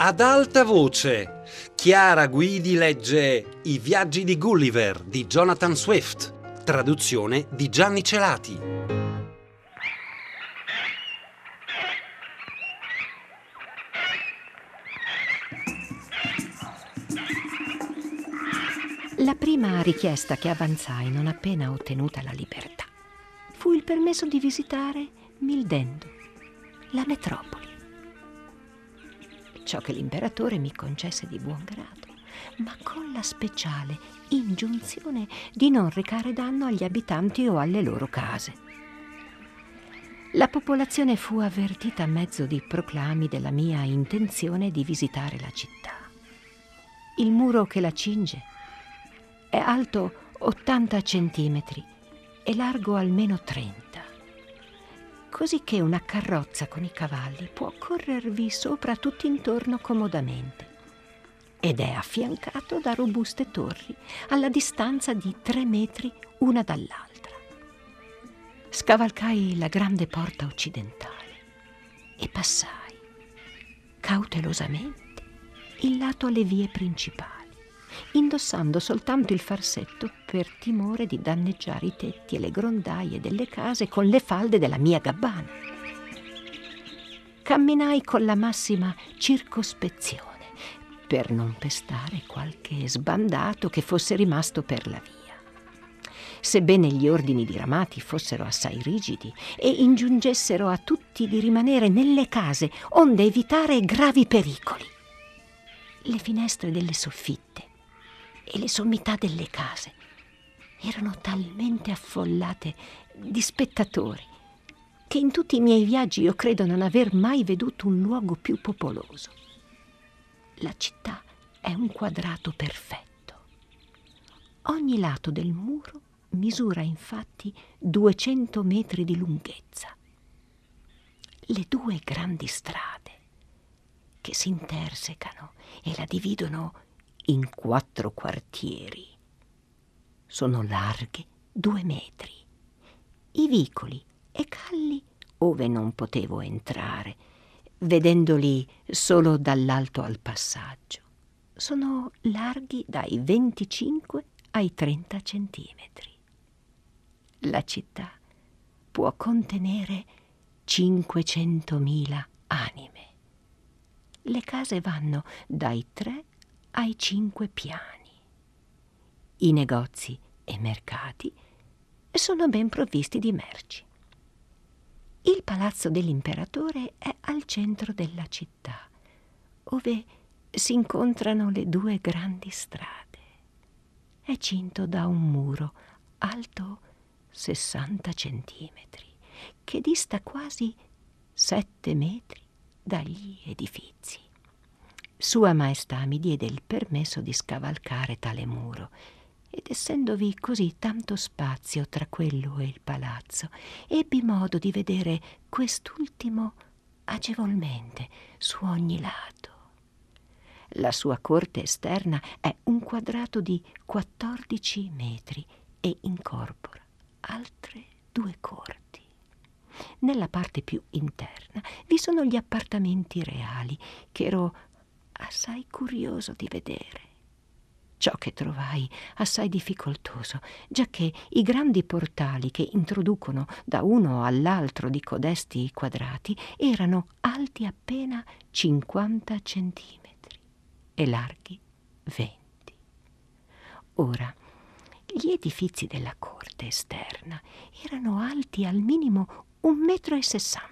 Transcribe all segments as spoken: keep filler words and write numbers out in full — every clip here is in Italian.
Ad alta voce, Chiara Guidi legge I viaggi di Gulliver di Jonathan Swift, traduzione di Gianni Celati. La prima richiesta che avanzai non appena ottenuta la libertà fu il permesso di visitare Mildendo, la metropoli. Ciò che l'imperatore mi concesse di buon grado, ma con la speciale ingiunzione di non recare danno agli abitanti o alle loro case. La popolazione fu avvertita a mezzo di proclami della mia intenzione di visitare la città. Il muro che la cinge è alto ottanta centimetri e largo almeno trenta. Così che una carrozza con i cavalli può corrervi sopra tutt'intorno comodamente, ed è affiancato da robuste torri alla distanza di tre metri una dall'altra. Scavalcai la grande porta occidentale e passai cautelosamente in lato alle vie principali, indossando soltanto il farsetto per timore di danneggiare i tetti e le grondaie delle case con le falde della mia gabbana. Camminai con la massima circospezione per non pestare qualche sbandato che fosse rimasto per la via. Sebbene gli ordini diramati fossero assai rigidi e ingiungessero a tutti di rimanere nelle case onde evitare gravi pericoli, le finestre delle soffitte e le sommità delle case erano talmente affollate di spettatori che in tutti i miei viaggi io credo non aver mai veduto un luogo più popoloso. La città è un quadrato perfetto. Ogni lato del muro misura infatti duecento metri di lunghezza. Le due grandi strade che si intersecano e la dividono in quattro quartieri sono larghe due metri. I vicoli e calli, ove non potevo entrare, vedendoli solo dall'alto al passaggio, sono larghi dai venticinque ai trenta centimetri. La città può contenere cinquecentomila anime. Le case vanno dai tre ai cinque piani. I negozi e mercati sono ben provvisti di merci. Il palazzo dell'imperatore è al centro della città, ove si incontrano le due grandi strade. È cinto da un muro alto sessanta centimetri, che dista quasi sette metri dagli edifizi. Sua Maestà mi diede il permesso di scavalcare tale muro, ed essendovi così tanto spazio tra quello e il palazzo, ebbi modo di vedere quest'ultimo agevolmente su ogni lato. La sua corte esterna è un quadrato di quattordici metri e incorpora altre due corti. Nella parte più interna vi sono gli appartamenti reali, che ero assai curioso di vedere. Ciò che trovai assai difficoltoso, giacché i grandi portali che introducono da uno all'altro di codesti quadrati erano alti appena cinquanta centimetri e larghi venti. Ora, gli edifizi della corte esterna erano alti al minimo un metro e sessanta.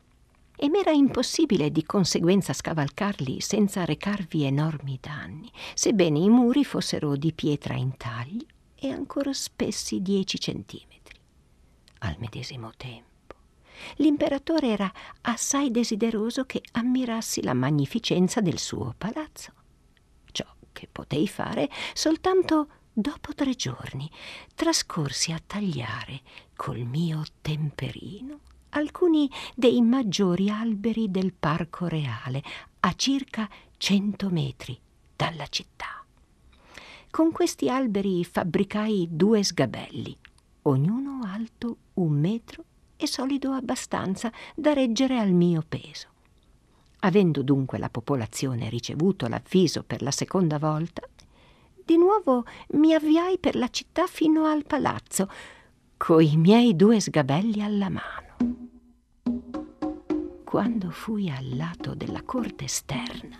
E m'era impossibile di conseguenza scavalcarli senza recarvi enormi danni, sebbene i muri fossero di pietra in taglio e ancora spessi dieci centimetri. Al medesimo tempo, l'imperatore era assai desideroso che ammirassi la magnificenza del suo palazzo, ciò che potei fare soltanto dopo tre giorni, trascorsi a tagliare col mio temperino alcuni dei maggiori alberi del parco reale, a circa cento metri dalla città. Con questi alberi fabbricai due sgabelli, ognuno alto un metro e solido abbastanza da reggere al mio peso. Avendo dunque la popolazione ricevuto l'avviso per la seconda volta, di nuovo mi avviai per la città fino al palazzo, coi miei due sgabelli alla mano. Quando fui al lato della corte esterna,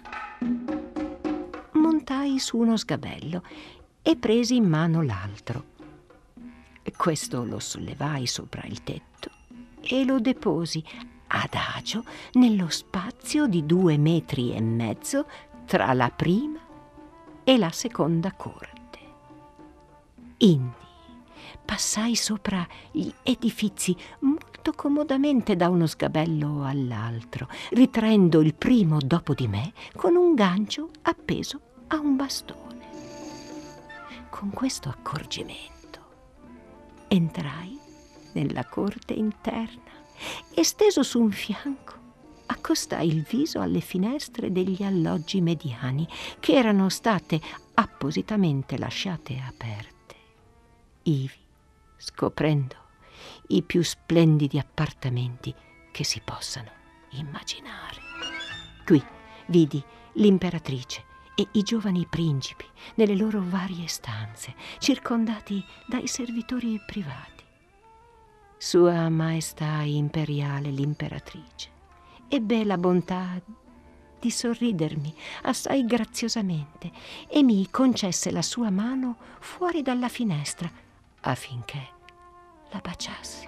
montai su uno sgabello e presi in mano l'altro. Questo lo sollevai sopra il tetto e lo deposi adagio nello spazio di due metri e mezzo tra la prima e la seconda corte. Indi passai sopra gli edifizi molto comodamente da uno sgabello all'altro, ritraendo il primo dopo di me con un gancio appeso a un bastone. Con questo accorgimento entrai nella corte interna e, steso su un fianco, accostai il viso alle finestre degli alloggi mediani, che erano state appositamente lasciate aperte, ivi scoprendo i più splendidi appartamenti che si possano immaginare. Qui vidi l'imperatrice e i giovani principi nelle loro varie stanze, circondati dai servitori privati. Sua Maestà Imperiale l'imperatrice ebbe la bontà di sorridermi assai graziosamente e mi concesse la sua mano fuori dalla finestra affinché la baciassi.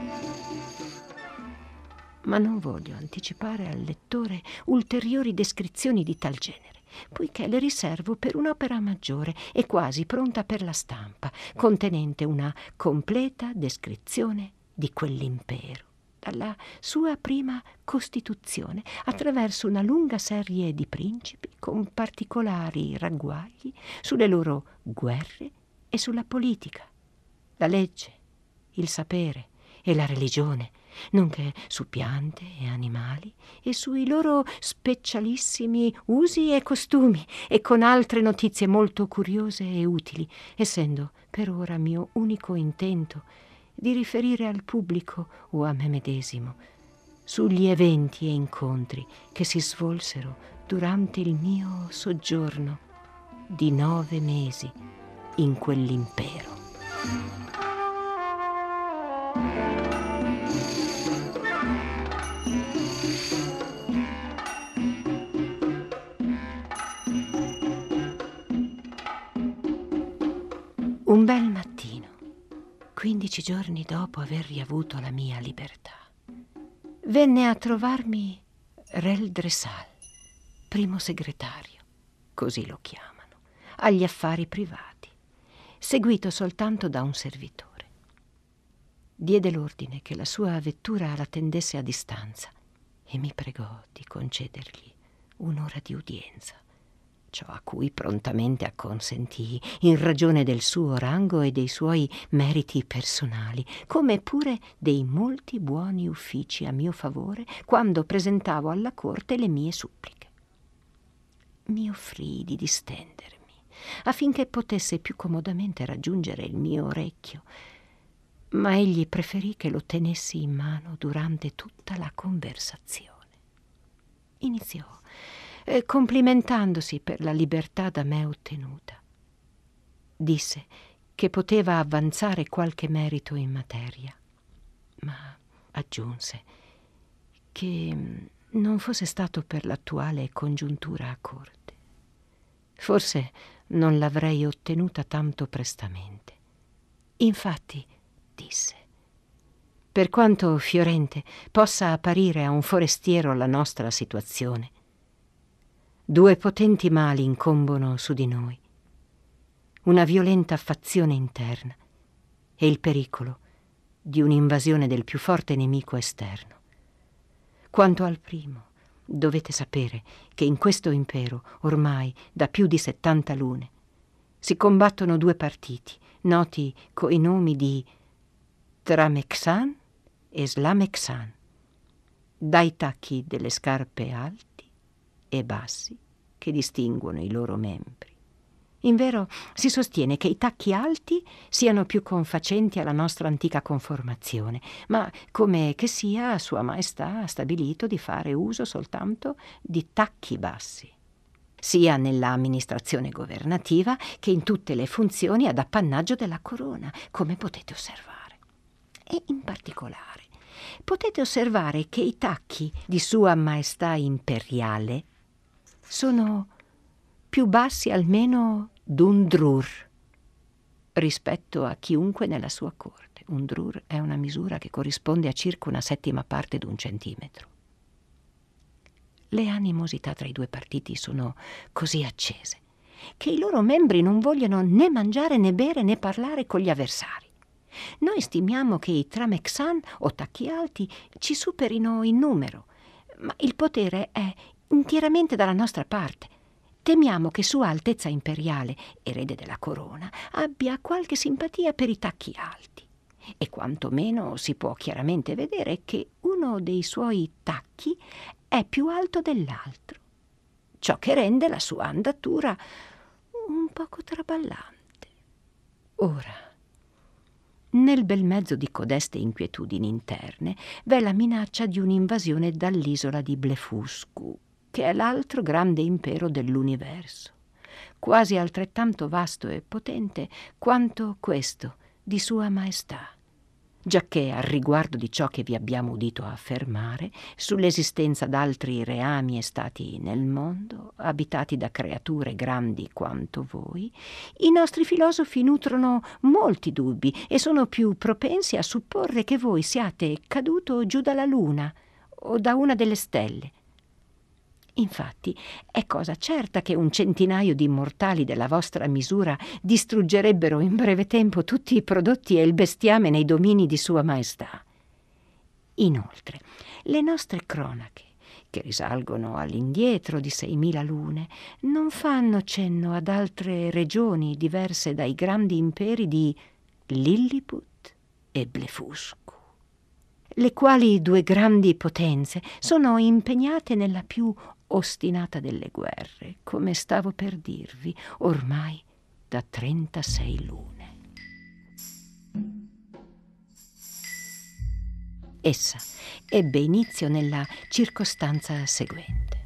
Ma non voglio anticipare al lettore ulteriori descrizioni di tal genere, poiché le riservo per un'opera maggiore e quasi pronta per la stampa, contenente una completa descrizione di quell'impero, dalla sua prima costituzione, attraverso una lunga serie di principi con particolari ragguagli sulle loro guerre e sulla politica, la legge, il sapere e la religione, nonché su piante e animali e sui loro specialissimi usi e costumi, e con altre notizie molto curiose e utili, essendo per ora mio unico intento di riferire al pubblico o a me medesimo sugli eventi e incontri che si svolsero durante il mio soggiorno di nove mesi in quell'impero. Un bel mattino, quindici giorni dopo aver riavuto la mia libertà, venne a trovarmi Reldresal, primo segretario, così lo chiamano, agli affari privati, seguito soltanto da un servitore. Diede l'ordine che la sua vettura l'attendesse a distanza e mi pregò di concedergli un'ora di udienza, ciò a cui prontamente acconsentii in ragione del suo rango e dei suoi meriti personali, come pure dei molti buoni uffici a mio favore quando presentavo alla corte le mie suppliche. Mi offrii di distendermi affinché potesse più comodamente raggiungere il mio orecchio, ma egli preferì che lo tenessi in mano durante tutta la conversazione. Iniziò eh, complimentandosi per la libertà da me ottenuta. Disse che poteva avanzare qualche merito in materia, ma aggiunse che non fosse stato per l'attuale congiuntura a corte. Forse non l'avrei ottenuta tanto prestamente. Infatti, disse, per quanto fiorente possa apparire a un forestiero la nostra situazione, due potenti mali incombono su di noi: una violenta fazione interna e il pericolo di un'invasione del più forte nemico esterno. Quanto al primo, dovete sapere che in questo impero, ormai da più di settanta lune, si combattono due partiti, noti coi nomi di Tramexan e Slamexan, dai tacchi delle scarpe alti e bassi che distinguono i loro membri. Invero si sostiene che i tacchi alti siano più confacenti alla nostra antica conformazione, ma come che sia, Sua Maestà ha stabilito di fare uso soltanto di tacchi bassi, sia nell'amministrazione governativa che in tutte le funzioni ad appannaggio della corona, come potete osservare. E in particolare potete osservare che i tacchi di Sua Maestà Imperiale sono più bassi almeno d'un drur rispetto a chiunque nella sua corte. Un drur è una misura che corrisponde a circa una settima parte d'un centimetro. Le animosità tra i due partiti sono così accese che i loro membri non vogliono né mangiare né bere né parlare con gli avversari. Noi stimiamo che i Tramexan o tacchi alti ci superino in numero, ma il potere è intieramente dalla nostra parte. Temiamo che Sua Altezza Imperiale, erede della corona, abbia qualche simpatia per i tacchi alti. E quantomeno si può chiaramente vedere che uno dei suoi tacchi è più alto dell'altro, ciò che rende la sua andatura un poco traballante. Ora, nel bel mezzo di codeste inquietudini interne v'è la minaccia di un'invasione dall'isola di Blefuscu, che è l'altro grande impero dell'universo, quasi altrettanto vasto e potente quanto questo di Sua Maestà, giacché al riguardo di ciò che vi abbiamo udito affermare sull'esistenza d'altri reami e stati nel mondo, abitati da creature grandi quanto voi, i nostri filosofi nutrono molti dubbi e sono più propensi a supporre che voi siate caduto giù dalla luna o da una delle stelle. Infatti, è cosa certa che un centinaio di mortali della vostra misura distruggerebbero in breve tempo tutti i prodotti e il bestiame nei domini di Sua Maestà. Inoltre, le nostre cronache, che risalgono all'indietro di seimila lune, non fanno cenno ad altre regioni diverse dai grandi imperi di Lilliput e Blefuscu, le quali due grandi potenze sono impegnate nella più ostinata delle guerre, come stavo per dirvi, ormai da trentasei lune. Essa ebbe inizio nella circostanza seguente.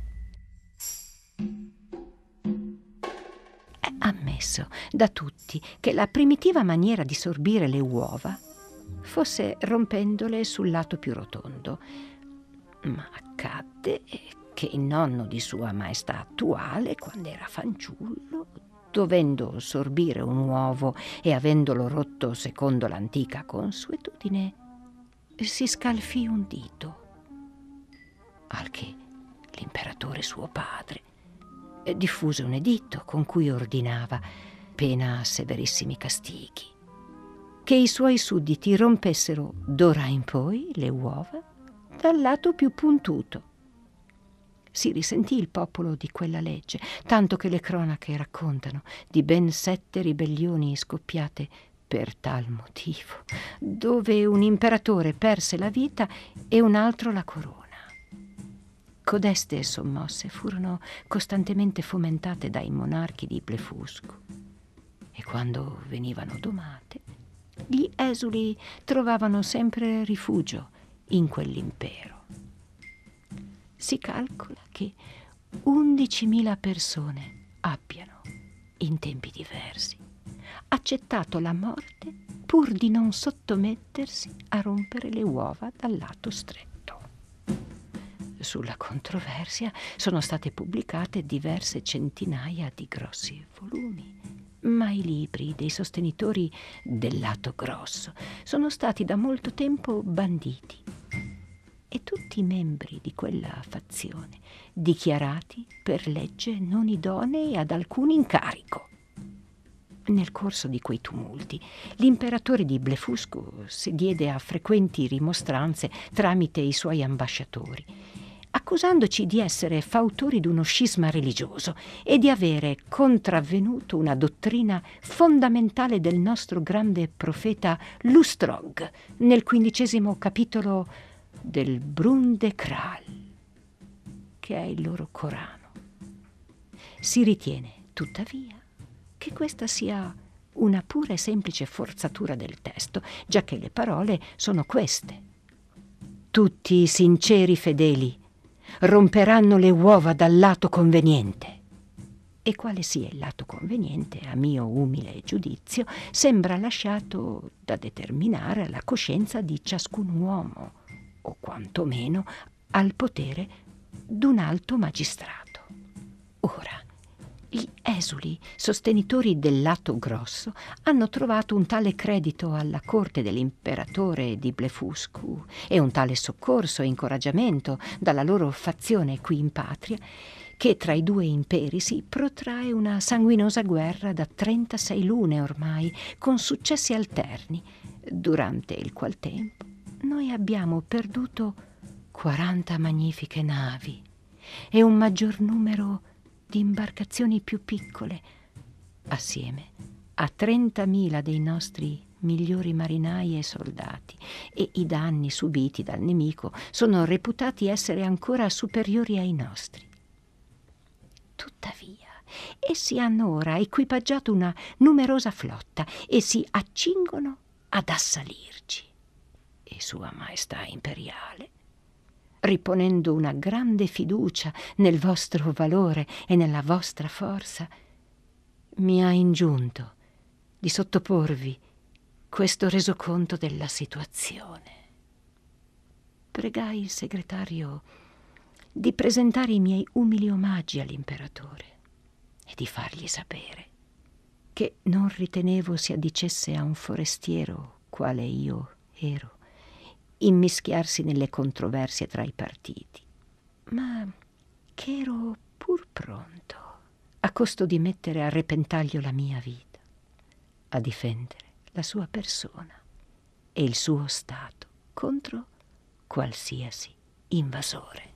È ammesso da tutti che la primitiva maniera di sorbire le uova fosse rompendole sul lato più rotondo, ma accadde che il nonno di Sua Maestà attuale, quando era fanciullo, dovendo sorbire un uovo e avendolo rotto secondo l'antica consuetudine, si scalfì un dito, al che l'imperatore suo padre diffuse un editto con cui ordinava, pena severissimi castighi, che i suoi sudditi rompessero d'ora in poi le uova dal lato più puntuto. Si risentì il popolo di quella legge, tanto che le cronache raccontano di ben sette ribellioni scoppiate per tal motivo, dove un imperatore perse la vita e un altro la corona. Codeste sommosse furono costantemente fomentate dai monarchi di Blefuscu, e quando venivano domate, gli esuli trovavano sempre rifugio in quell'impero. Si calcola che undicimila persone abbiano, in tempi diversi, accettato la morte pur di non sottomettersi a rompere le uova dal lato stretto. Sulla controversia sono state pubblicate diverse centinaia di grossi volumi, ma i libri dei sostenitori del lato grosso sono stati da molto tempo banditi e tutti i membri di quella fazione dichiarati per legge non idonei ad alcun incarico. Nel corso di quei tumulti, l'imperatore di Blefuscu si diede a frequenti rimostranze tramite i suoi ambasciatori, accusandoci di essere fautori d'uno scisma religioso e di avere contravvenuto una dottrina fondamentale del nostro grande profeta Lustrog nel quindicesimo capitolo del Brunde Kral, che è il loro Corano. Si ritiene, tuttavia, che questa sia una pura e semplice forzatura del testo, giacché le parole sono queste: tutti i sinceri fedeli romperanno le uova dal lato conveniente. E quale sia il lato conveniente, a mio umile giudizio, sembra lasciato da determinare alla coscienza di ciascun uomo, o quantomeno al potere d'un alto magistrato. Ora, gli esuli sostenitori del lato grosso hanno trovato un tale credito alla corte dell'imperatore di Blefuscu e un tale soccorso e incoraggiamento dalla loro fazione qui in patria, che tra i due imperi si protrae una sanguinosa guerra da trentasei lune ormai, con successi alterni, durante il qual tempo noi abbiamo perduto quaranta magnifiche navi e un maggior numero di imbarcazioni più piccole, assieme a trentamila dei nostri migliori marinai e soldati, e i danni subiti dal nemico sono reputati essere ancora superiori ai nostri. Tuttavia, essi hanno ora equipaggiato una numerosa flotta e si accingono ad assalirci. E Sua Maestà Imperiale, riponendo una grande fiducia nel vostro valore e nella vostra forza, mi ha ingiunto di sottoporvi questo resoconto della situazione. Pregai il segretario di presentare i miei umili omaggi all'imperatore e di fargli sapere che non ritenevo si addicesse a un forestiero quale io ero immischiarsi nelle controversie tra i partiti, ma che ero pur pronto, a costo di mettere a repentaglio la mia vita, a difendere la sua persona e il suo stato contro qualsiasi invasore.